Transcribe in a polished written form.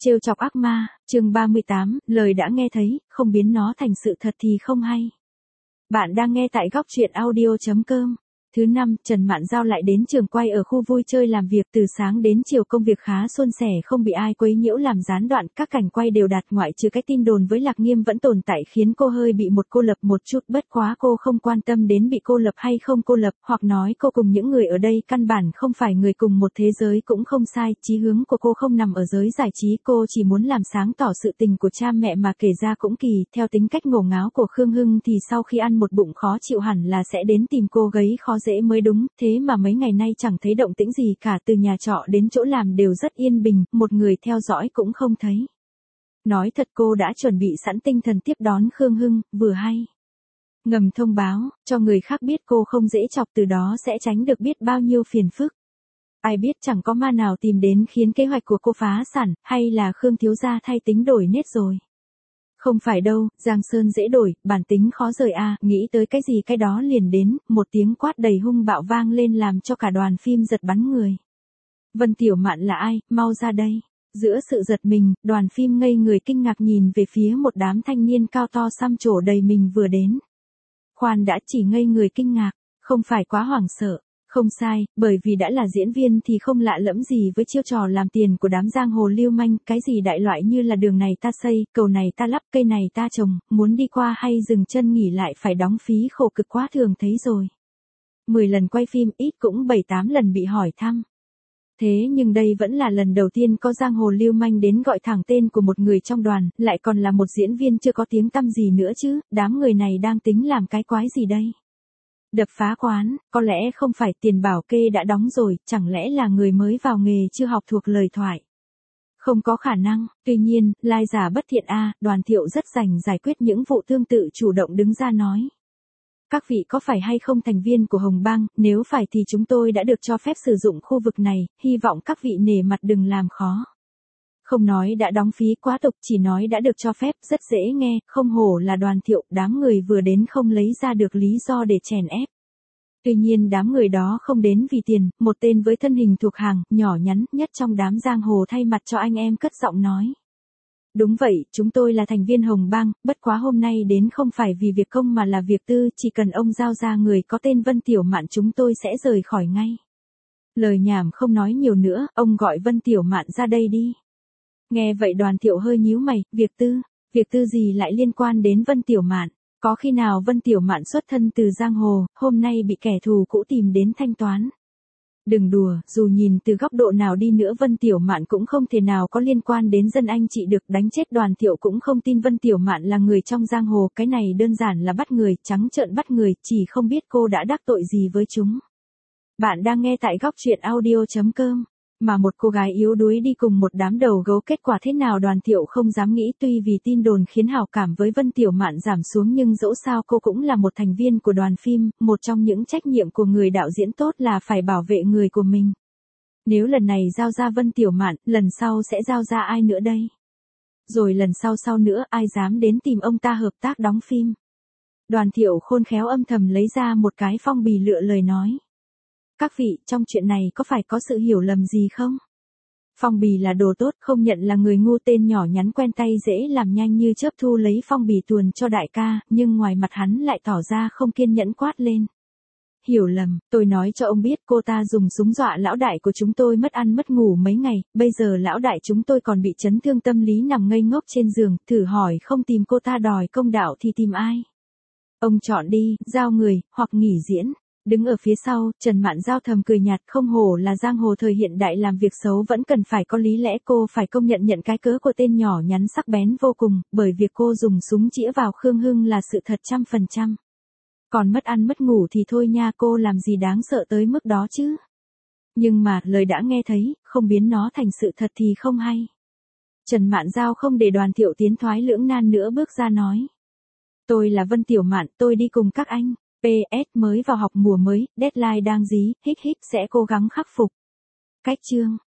Trêu chọc ác ma, chương 38, lời đã nghe thấy, không biến nó thành sự thật thì không hay. Bạn đang nghe tại góc truyện audio.com. Thứ năm, Trần Mạn Giao lại đến trường quay ở khu vui chơi làm việc từ sáng đến chiều, công việc khá suôn sẻ, không bị ai quấy nhiễu làm gián đoạn, các cảnh quay đều đạt, ngoại trừ cái tin đồn với Lạc Nghiêm vẫn tồn tại khiến cô hơi bị cô lập một chút, bất quá cô không quan tâm đến bị cô lập hay không cô lập, hoặc nói cô cùng những người ở đây căn bản không phải người cùng một thế giới cũng không sai, chí hướng của cô không nằm ở giới giải trí, cô chỉ muốn làm sáng tỏ sự tình của cha mẹ mà kể ra cũng kỳ, theo tính cách ngổ ngáo của Khương Hưng thì sau khi ăn một bụng khó chịu hẳn là sẽ đến tìm cô gấy khó dễ mới đúng, thế mà mấy ngày nay chẳng thấy động tĩnh gì cả, từ nhà trọ đến chỗ làm đều rất yên bình, một người theo dõi cũng không thấy. Nói thật cô đã chuẩn bị sẵn tinh thần tiếp đón Khương Hưng, vừa hay ngầm thông báo, cho người khác biết cô không dễ chọc, từ đó sẽ tránh được biết bao nhiêu phiền phức. Ai biết chẳng có ma nào tìm đến khiến kế hoạch của cô phá sản, hay là Khương thiếu gia thay tính đổi nết rồi. Không phải đâu, Giang Sơn dễ đổi, bản tính khó rời a, nghĩ tới cái gì cái đó liền đến, một tiếng quát đầy hung bạo vang lên làm cho cả đoàn phim giật bắn người. Vân Tiểu Mạn là ai, mau ra đây. Giữa sự giật mình, đoàn phim ngây người kinh ngạc nhìn về phía một đám thanh niên cao to xăm trổ đầy mình vừa đến. Khoan đã, chỉ ngây người kinh ngạc, không phải quá hoảng sợ. Không sai, bởi vì đã là diễn viên thì không lạ lẫm gì với chiêu trò làm tiền của đám giang hồ lưu manh, cái gì đại loại như là đường này ta xây, cầu này ta lắp, cây này ta trồng, muốn đi qua hay dừng chân nghỉ lại phải đóng phí khổ cực quá thường thấy rồi. 10 lần quay phim ít cũng 7-8 lần bị hỏi thăm. Thế nhưng đây vẫn là lần đầu tiên có giang hồ lưu manh đến gọi thẳng tên của một người trong đoàn, lại còn là một diễn viên chưa có tiếng tăm gì nữa chứ, đám người này đang tính làm cái quái gì đây? Đập phá quán, có lẽ không phải tiền bảo kê đã đóng rồi, chẳng lẽ là người mới vào nghề chưa học thuộc lời thoại. Không có khả năng, tuy nhiên, lai giả bất thiện a, Đoàn Thiệu rất rành giải quyết những vụ tương tự, chủ động đứng ra nói. Các vị có phải hay không thành viên của Hồng Bang, nếu phải thì chúng tôi đã được cho phép sử dụng khu vực này, hy vọng các vị nể mặt đừng làm khó. Không nói đã đóng phí quá tục, chỉ nói đã được cho phép, rất dễ nghe, không hổ là Đoàn Thiệu, đám người vừa đến không lấy ra được lý do để chèn ép. Tuy nhiên đám người đó không đến vì tiền, một tên với thân hình thuộc hàng, nhỏ nhắn nhất trong đám giang hồ thay mặt cho anh em cất giọng nói. Đúng vậy, chúng tôi là thành viên Hồng Bang, bất quá hôm nay đến không phải vì việc công mà là việc tư, chỉ cần ông giao ra người có tên Vân Tiểu Mạn chúng tôi sẽ rời khỏi ngay. Lời nhảm không nói nhiều nữa, ông gọi Vân Tiểu Mạn ra đây đi. Nghe vậy Đoàn Thiệu hơi nhíu mày, việc tư gì lại liên quan đến Vân Tiểu Mạn? Có khi nào Vân Tiểu Mạn xuất thân từ giang hồ, hôm nay bị kẻ thù cũ tìm đến thanh toán? Đừng đùa, dù nhìn từ góc độ nào đi nữa Vân Tiểu Mạn cũng không thể nào có liên quan đến dân anh chị được, đánh chết Đoàn Thiệu cũng không tin Vân Tiểu Mạn là người trong giang hồ, cái này đơn giản là bắt người, trắng trợn bắt người, chỉ không biết cô đã đắc tội gì với chúng. Bạn đang nghe tại góc truyện audio.com. Mà một cô gái yếu đuối đi cùng một đám đầu gấu, kết quả thế nào Đoàn Thiệu không dám nghĩ, tuy vì tin đồn khiến hảo cảm với Vân Tiểu Mạn giảm xuống nhưng dẫu sao cô cũng là một thành viên của đoàn phim, một trong những trách nhiệm của người đạo diễn tốt là phải bảo vệ người của mình. Nếu lần này giao ra Vân Tiểu Mạn, lần sau sẽ giao ra ai nữa đây? Rồi lần sau nữa ai dám đến tìm ông ta hợp tác đóng phim? Đoàn Thiệu khôn khéo âm thầm lấy ra một cái phong bì lựa lời nói. Các vị, trong chuyện này có phải có sự hiểu lầm gì không? Phong bì là đồ tốt, không nhận là người ngu, tên nhỏ nhắn quen tay dễ làm nhanh như chớp thu lấy phong bì tuồn cho đại ca, nhưng ngoài mặt hắn lại tỏ ra không kiên nhẫn quát lên. Hiểu lầm, tôi nói cho ông biết cô ta dùng súng dọa lão đại của chúng tôi mất ăn mất ngủ mấy ngày, bây giờ lão đại chúng tôi còn bị chấn thương tâm lý nằm ngây ngốc trên giường, thử hỏi không tìm cô ta đòi công đạo thì tìm ai? Ông chọn đi, giao người, hoặc nghỉ diễn. Đứng ở phía sau, Trần Mạn Giao thầm cười nhạt, không hổ là giang hồ thời hiện đại, làm việc xấu vẫn cần phải có lý lẽ, cô phải công nhận cái cớ của tên nhỏ nhắn sắc bén vô cùng, bởi việc cô dùng súng chĩa vào Khương Hưng là sự thật 100%. Còn mất ăn mất ngủ thì thôi nha, cô làm gì đáng sợ tới mức đó chứ. Nhưng mà, lời đã nghe thấy, không biến nó thành sự thật thì không hay. Trần Mạn Giao không để Đoàn Thiệu tiến thoái lưỡng nan nữa, bước ra nói. Tôi là Vân Tiểu Mạn, tôi đi cùng các anh. PS mới vào học mùa mới, deadline đang dí, sẽ cố gắng khắc phục. Cách chương.